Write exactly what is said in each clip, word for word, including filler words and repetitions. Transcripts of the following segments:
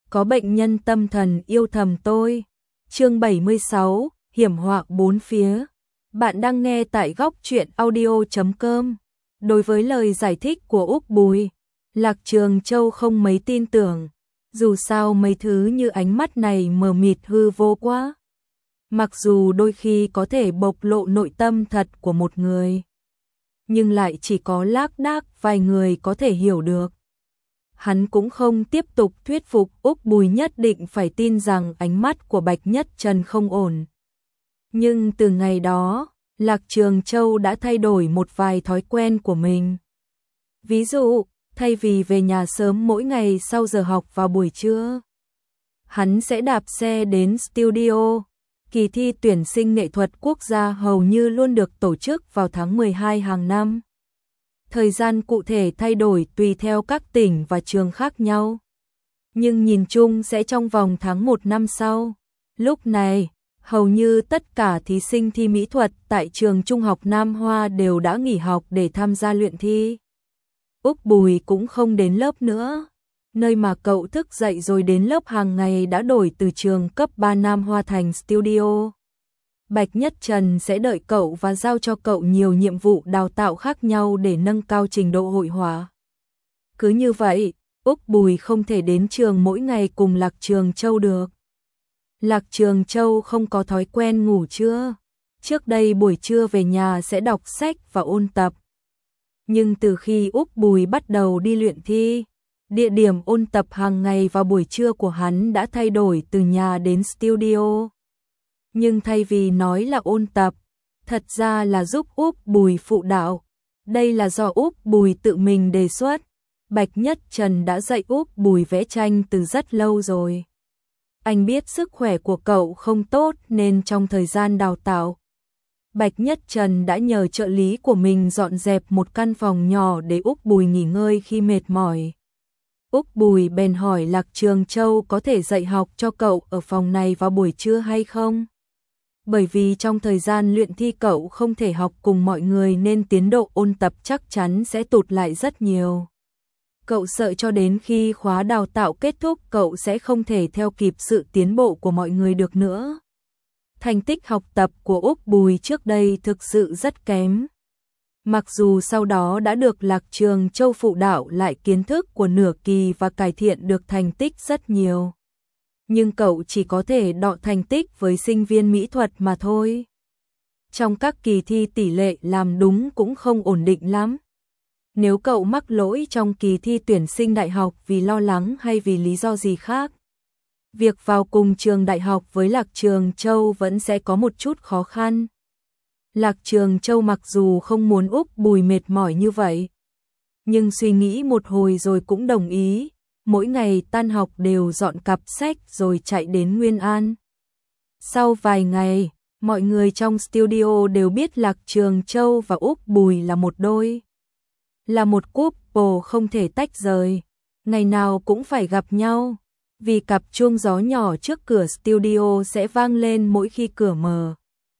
có bệnh nhân tâm thần yêu thầm tôi. Chương bảy mươi sáu, hiểm họa bốn phía. Bạn đang nghe tại góc truyện audio chấm com. Đối với lời giải thích của Úc Bùi, Lạc Trường Châu không mấy tin tưởng. Dù sao mấy thứ như ánh mắt này mờ mịt hư vô quá. Mặc dù đôi khi có thể bộc lộ nội tâm thật của một người, nhưng lại chỉ có lác đác vài người có thể hiểu được. Hắn cũng không tiếp tục thuyết phục Úc Bùi nhất định phải tin rằng ánh mắt của Bạch Nhất Trần không ổn. Nhưng từ ngày đó, Lạc Trường Châu đã thay đổi một vài thói quen của mình. Ví dụ, thay vì về nhà sớm mỗi ngày sau giờ học vào buổi trưa, hắn sẽ đạp xe đến studio. Kỳ thi tuyển sinh nghệ thuật quốc gia hầu như luôn được tổ chức vào tháng mười hai hàng năm. Thời gian cụ thể thay đổi tùy theo các tỉnh và trường khác nhau, nhưng nhìn chung sẽ trong vòng tháng một năm sau. Lúc này, hầu như tất cả thí sinh thi mỹ thuật tại trường Trung học Nam Hoa đều đã nghỉ học để tham gia luyện thi. Úc Bùi cũng không đến lớp nữa. Nơi mà cậu thức dậy rồi đến lớp hàng ngày đã đổi từ trường cấp ba Nam Hoa thành studio. Bạch Nhất Trần sẽ đợi cậu và giao cho cậu nhiều nhiệm vụ đào tạo khác nhau để nâng cao trình độ hội họa. Cứ như vậy, Úc Bùi không thể đến trường mỗi ngày cùng Lạc Trường Châu được. Lạc Trường Châu không có thói quen ngủ trưa. Trước đây buổi trưa về nhà sẽ đọc sách và ôn tập. Nhưng từ khi Úc Bùi bắt đầu đi luyện thi, địa điểm ôn tập hàng ngày vào buổi trưa của hắn đã thay đổi từ nhà đến studio. Nhưng thay vì nói là ôn tập, thật ra là giúp Úc Bùi phụ đạo. Đây là do Úc Bùi tự mình đề xuất. Bạch Nhất Trần đã dạy Úc Bùi vẽ tranh từ rất lâu rồi. Anh biết sức khỏe của cậu không tốt nên trong thời gian đào tạo, Bạch Nhất Trần đã nhờ trợ lý của mình dọn dẹp một căn phòng nhỏ để Úc Bùi nghỉ ngơi khi mệt mỏi. Úc Bùi bèn hỏi Lạc Trường Châu có thể dạy học cho cậu ở phòng này vào buổi trưa hay không? Bởi vì trong thời gian luyện thi cậu không thể học cùng mọi người nên tiến độ ôn tập chắc chắn sẽ tụt lại rất nhiều. Cậu sợ cho đến khi khóa đào tạo kết thúc cậu sẽ không thể theo kịp sự tiến bộ của mọi người được nữa. Thành tích học tập của Úc Bùi trước đây thực sự rất kém. Mặc dù sau đó đã được Lạc Trường Châu phụ đạo lại kiến thức của nửa kỳ và cải thiện được thành tích rất nhiều, nhưng cậu chỉ có thể đọ thành tích với sinh viên mỹ thuật mà thôi. Trong các kỳ thi tỷ lệ làm đúng cũng không ổn định lắm. Nếu cậu mắc lỗi trong kỳ thi tuyển sinh đại học vì lo lắng hay vì lý do gì khác, việc vào cùng trường đại học với Lạc Trường Châu vẫn sẽ có một chút khó khăn. Lạc Trường Châu mặc dù không muốn Úc Bùi mệt mỏi như vậy, nhưng suy nghĩ một hồi rồi cũng đồng ý. Mỗi ngày tan học đều dọn cặp sách rồi chạy đến Nguyên An. Sau vài ngày, mọi người trong studio đều biết Lạc Trường Châu và Úc Bùi là một đôi, là một couple không thể tách rời, ngày nào cũng phải gặp nhau, vì cặp chuông gió nhỏ trước cửa studio sẽ vang lên mỗi khi cửa mở.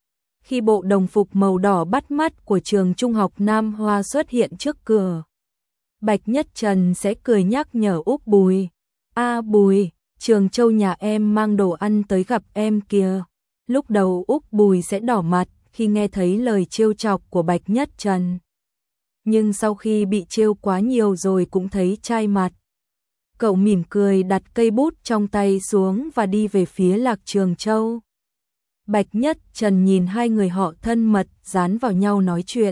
Khi bộ đồng phục màu đỏ bắt mắt của trường Trung học Nam Hoa xuất hiện trước cửa, Bạch Nhất Trần sẽ cười nhắc nhở Úc Bùi. A Bùi, Trường Châu nhà em mang đồ ăn tới gặp em kìa. Lúc đầu Úc Bùi sẽ đỏ mặt khi nghe thấy lời trêu chọc của Bạch Nhất Trần. Nhưng sau khi bị trêu quá nhiều rồi cũng thấy chai mặt. Cậu mỉm cười đặt cây bút trong tay xuống và đi về phía Lạc Trường Châu. Bạch Nhất Trần nhìn hai người họ thân mật dán vào nhau nói chuyện.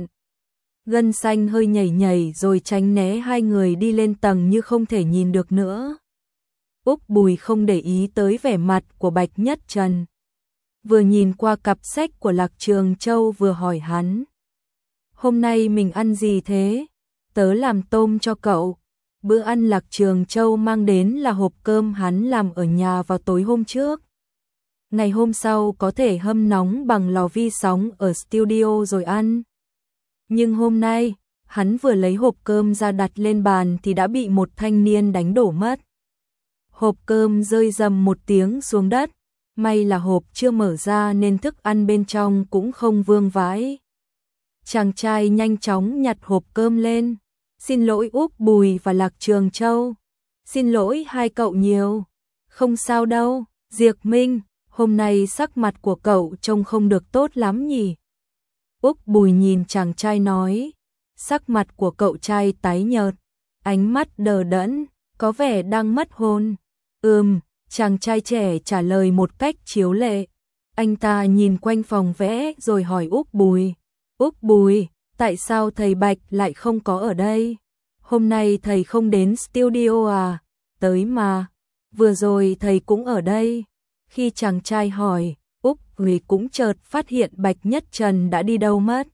Gân xanh hơi nhảy nhảy rồi tránh né hai người đi lên tầng như không thể nhìn được nữa. Úc Bùi không để ý tới vẻ mặt của Bạch Nhất Trần. Vừa nhìn qua cặp sách của Lạc Trường Châu vừa hỏi hắn. Hôm nay mình ăn gì thế? Tớ làm tôm cho cậu. Bữa ăn Lạc Trường Châu mang đến là hộp cơm hắn làm ở nhà vào tối hôm trước. Ngày hôm sau có thể hâm nóng bằng lò vi sóng ở studio rồi ăn. Nhưng hôm nay, hắn vừa lấy hộp cơm ra đặt lên bàn thì đã bị một thanh niên đánh đổ mất. Hộp cơm rơi rầm một tiếng xuống đất, may là hộp chưa mở ra nên thức ăn bên trong cũng không vương vãi. Chàng trai nhanh chóng nhặt hộp cơm lên. Xin lỗi Úc Bùi và Lạc Trường Châu. Xin lỗi hai cậu nhiều. Không sao đâu, Diệp Minh, hôm nay sắc mặt của cậu trông không được tốt lắm nhỉ? Úc Bùi nhìn chàng trai nói, sắc mặt của cậu trai tái nhợt, ánh mắt đờ đẫn, có vẻ đang mất hồn. Ừm, chàng trai trẻ trả lời một cách chiếu lệ. Anh ta nhìn quanh phòng vẽ rồi hỏi Úc Bùi. Úc Bùi, tại sao thầy Bạch lại không có ở đây? Hôm nay thầy không đến studio à? Tới mà. Vừa rồi thầy cũng ở đây. Khi chàng trai hỏi, Úc Bùi cũng chợt phát hiện Bạch Nhất Trần đã đi đâu mất.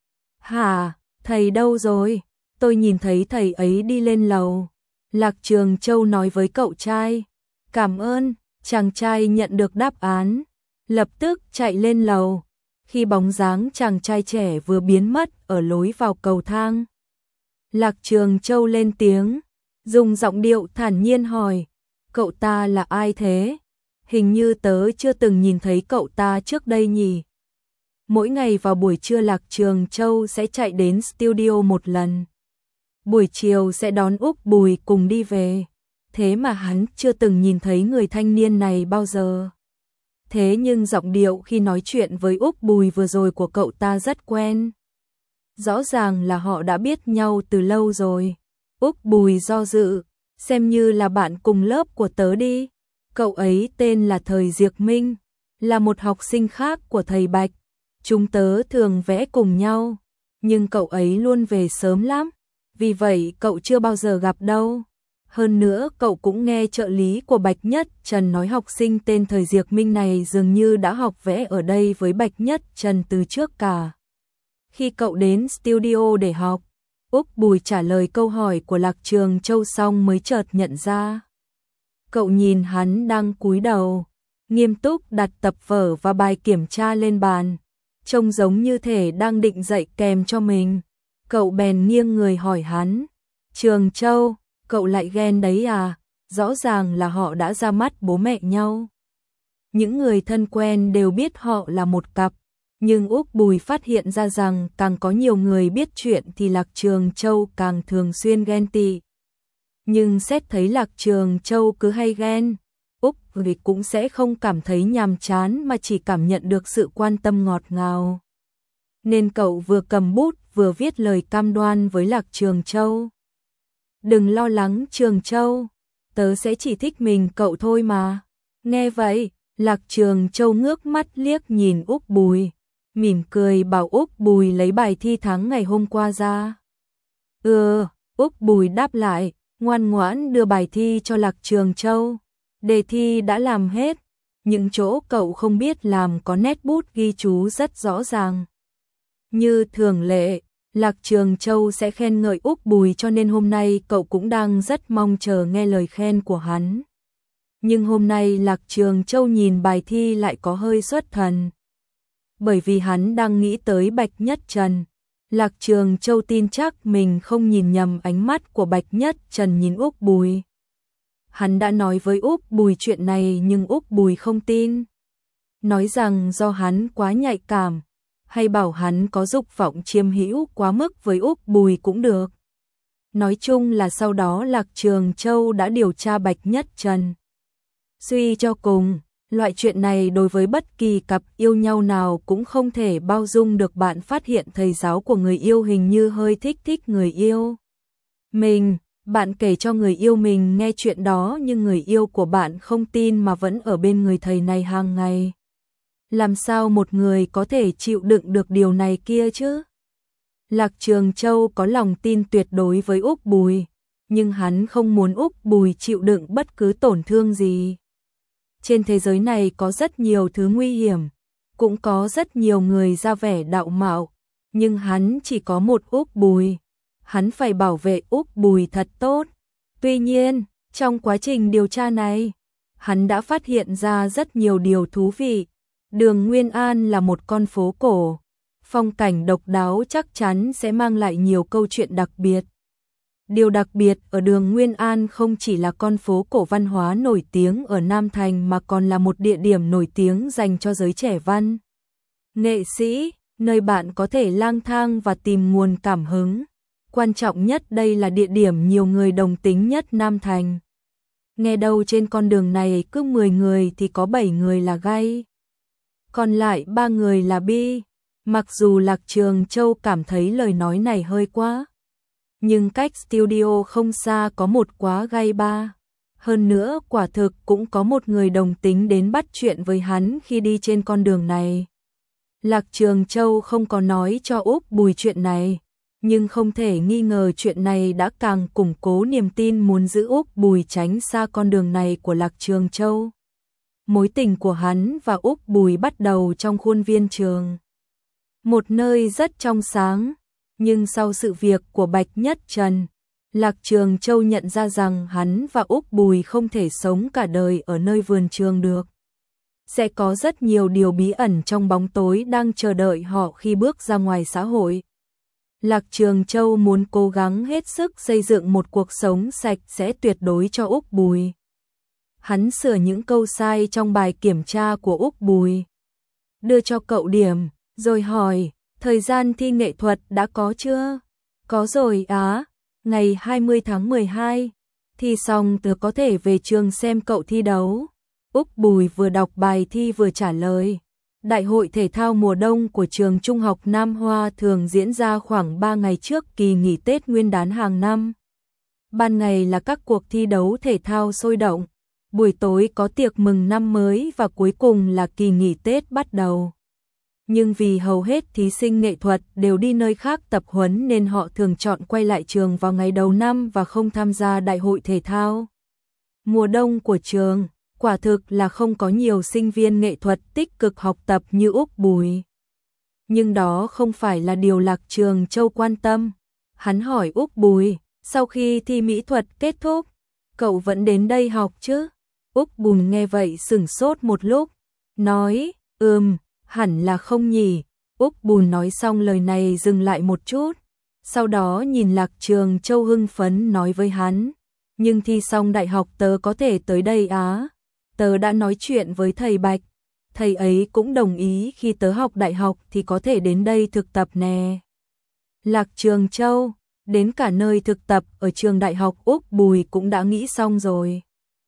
Hả, thầy đâu rồi? Tôi nhìn thấy thầy ấy đi lên lầu. Lạc Trường Châu nói với cậu trai. Cảm ơn, chàng trai nhận được đáp án. Lập tức chạy lên lầu. Khi bóng dáng chàng trai trẻ vừa biến mất ở lối vào cầu thang, Lạc Trường Châu lên tiếng, dùng giọng điệu thản nhiên hỏi, cậu ta là ai thế? Hình như tớ chưa từng nhìn thấy cậu ta trước đây nhỉ? Mỗi ngày vào buổi trưa Lạc Trường Châu sẽ chạy đến studio một lần. Buổi chiều sẽ đón Úc Bùi cùng đi về. Thế mà hắn chưa từng nhìn thấy người thanh niên này bao giờ. Thế nhưng giọng điệu khi nói chuyện với Úc Bùi vừa rồi của cậu ta rất quen. Rõ ràng là họ đã biết nhau từ lâu rồi. Úc Bùi do dự, xem như là bạn cùng lớp của tớ đi. Cậu ấy tên là Thời Diệp Minh, là một học sinh khác của thầy Bạch. Chúng tớ thường vẽ cùng nhau, nhưng cậu ấy luôn về sớm lắm, vì vậy cậu chưa bao giờ gặp đâu. Hơn nữa cậu cũng nghe trợ lý của Bạch Nhất Trần nói học sinh tên Thời Diệp Minh này dường như đã học vẽ ở đây với Bạch Nhất Trần từ trước cả. Khi cậu đến studio để học, Úc Bùi trả lời câu hỏi của Lạc Trường Châu xong mới chợt nhận ra. Cậu nhìn hắn đang cúi đầu, nghiêm túc đặt tập vở và bài kiểm tra lên bàn, trông giống như thể đang định dạy kèm cho mình. Cậu bèn nghiêng người hỏi hắn, Trường Châu, cậu lại ghen đấy à? Rõ ràng là họ đã ra mắt bố mẹ nhau. Những người thân quen đều biết họ là một cặp, nhưng Úc Bùi phát hiện ra rằng càng có nhiều người biết chuyện thì Lạc Trường Châu càng thường xuyên ghen tị. Nhưng xét thấy Lạc Trường Châu cứ hay ghen, Úc Bùi cũng sẽ không cảm thấy nhàm chán mà chỉ cảm nhận được sự quan tâm ngọt ngào. Nên cậu vừa cầm bút vừa viết lời cam đoan với Lạc Trường Châu. Đừng lo lắng Trường Châu, tớ sẽ chỉ thích mình cậu thôi mà. Nghe vậy, Lạc Trường Châu ngước mắt liếc nhìn Úc Bùi, mỉm cười bảo Úc Bùi lấy bài thi tháng ngày hôm qua ra. Ừ, Úc Bùi đáp lại, ngoan ngoãn đưa bài thi cho Lạc Trường Châu. Đề thi đã làm hết, những chỗ cậu không biết làm có nét bút ghi chú rất rõ ràng. Như thường lệ, Lạc Trường Châu sẽ khen ngợi Úc Bùi cho nên hôm nay cậu cũng đang rất mong chờ nghe lời khen của hắn. Nhưng hôm nay Lạc Trường Châu nhìn bài thi lại có hơi xuất thần. Bởi vì hắn đang nghĩ tới Bạch Nhất Trần. Lạc Trường Châu tin chắc mình không nhìn nhầm ánh mắt của Bạch Nhất Trần nhìn Úc Bùi. Hắn đã nói với Úc Bùi chuyện này nhưng Úc Bùi không tin. Nói rằng do hắn quá nhạy cảm, hay bảo hắn có dục vọng chiếm hữu quá mức với Úc Bùi cũng được. Nói chung là sau đó Lạc Trường Châu đã điều tra Bạch Nhất Trần. Suy cho cùng, loại chuyện này đối với bất kỳ cặp yêu nhau nào cũng không thể bao dung được bạn phát hiện thầy giáo của người yêu hình như hơi thích thích người yêu mình. Bạn kể cho người yêu mình nghe chuyện đó nhưng người yêu của bạn không tin mà vẫn ở bên người thầy này hàng ngày. Làm sao một người có thể chịu đựng được điều này kia chứ? Lạc Trường Châu có lòng tin tuyệt đối với Úc Bùi, nhưng hắn không muốn Úc Bùi chịu đựng bất cứ tổn thương gì. Trên thế giới này có rất nhiều thứ nguy hiểm, cũng có rất nhiều người ra vẻ đạo mạo, nhưng hắn chỉ có một Úc Bùi. Hắn phải bảo vệ Úc Bùi thật tốt. Tuy nhiên, trong quá trình điều tra này, hắn đã phát hiện ra rất nhiều điều thú vị. Đường Nguyên An là một con phố cổ, phong cảnh độc đáo chắc chắn sẽ mang lại nhiều câu chuyện đặc biệt. Điều đặc biệt ở đường Nguyên An không chỉ là con phố cổ văn hóa nổi tiếng ở Nam Thành mà còn là một địa điểm nổi tiếng dành cho giới trẻ văn nghệ sĩ, nơi bạn có thể lang thang và tìm nguồn cảm hứng. Quan trọng nhất đây là địa điểm nhiều người đồng tính nhất Nam Thành. Nghe đâu trên con đường này cứ mười người thì có bảy người là gay, còn lại ba người là bi. Mặc dù Lạc Trường Châu cảm thấy lời nói này hơi quá, nhưng cách studio không xa có một quá gay ba. Hơn nữa quả thực cũng có một người đồng tính đến bắt chuyện với hắn khi đi trên con đường này. Lạc Trường Châu không có nói cho Úc Bùi chuyện này, nhưng không thể nghi ngờ chuyện này đã càng củng cố niềm tin muốn giữ Úc Bùi tránh xa con đường này của Lạc Trường Châu. Mối tình của hắn và Úc Bùi bắt đầu trong khuôn viên trường, một nơi rất trong sáng, nhưng sau sự việc của Bạch Nhất Trần, Lạc Trường Châu nhận ra rằng hắn và Úc Bùi không thể sống cả đời ở nơi vườn trường được. Sẽ có rất nhiều điều bí ẩn trong bóng tối đang chờ đợi họ khi bước ra ngoài xã hội. Lạc Trường Châu muốn cố gắng hết sức xây dựng một cuộc sống sạch sẽ tuyệt đối cho Úc Bùi. Hắn sửa những câu sai trong bài kiểm tra của Úc Bùi, đưa cho cậu điểm, rồi hỏi, thời gian thi nghệ thuật đã có chưa? Có rồi á, ngày hai mươi tháng mười hai, thi xong tớ có thể về trường xem cậu thi đấu. Úc Bùi vừa đọc bài thi vừa trả lời. Đại hội thể thao mùa đông của trường Trung học Nam Hoa thường diễn ra khoảng ba ngày trước kỳ nghỉ Tết Nguyên đán hàng năm. Ban ngày là các cuộc thi đấu thể thao sôi động, buổi tối có tiệc mừng năm mới và cuối cùng là kỳ nghỉ Tết bắt đầu. Nhưng vì hầu hết thí sinh nghệ thuật đều đi nơi khác tập huấn nên họ thường chọn quay lại trường vào ngày đầu năm và không tham gia đại hội thể thao mùa đông của trường. Quả thực là không có nhiều sinh viên nghệ thuật tích cực học tập như Úc Bùi. Nhưng đó không phải là điều Lạc Trường Châu quan tâm. Hắn hỏi Úc Bùi, sau khi thi mỹ thuật kết thúc, cậu vẫn đến đây học chứ? Úc Bùi nghe vậy sửng sốt một lúc, nói, ừm, hẳn là không nhỉ. Úc Bùi nói xong lời này dừng lại một chút, sau đó nhìn Lạc Trường Châu hưng phấn nói với hắn, nhưng thi xong đại học tớ có thể tới đây á. Tớ đã nói chuyện với thầy Bạch, thầy ấy cũng đồng ý khi tớ học đại học thì có thể đến đây thực tập nè. Lạc Trường Châu, đến cả nơi thực tập ở trường đại học Úc Bùi cũng đã nghĩ xong rồi.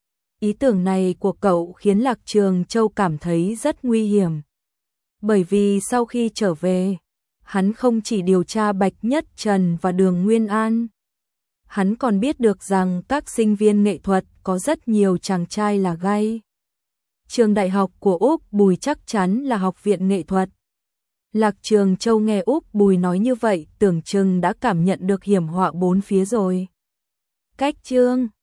Ý tưởng này của cậu khiến Lạc Trường Châu cảm thấy rất nguy hiểm. Bởi vì sau khi trở về, hắn không chỉ điều tra Bạch Nhất Trần và Đường Nguyên An. Hắn còn biết được rằng các sinh viên nghệ thuật có rất nhiều chàng trai là gay. Trường đại học của Úc Bùi chắc chắn là học viện nghệ thuật. Lạc Trường Châu nghe Úc Bùi nói như vậy tưởng chừng đã cảm nhận được hiểm họa bốn phía rồi. Cách chương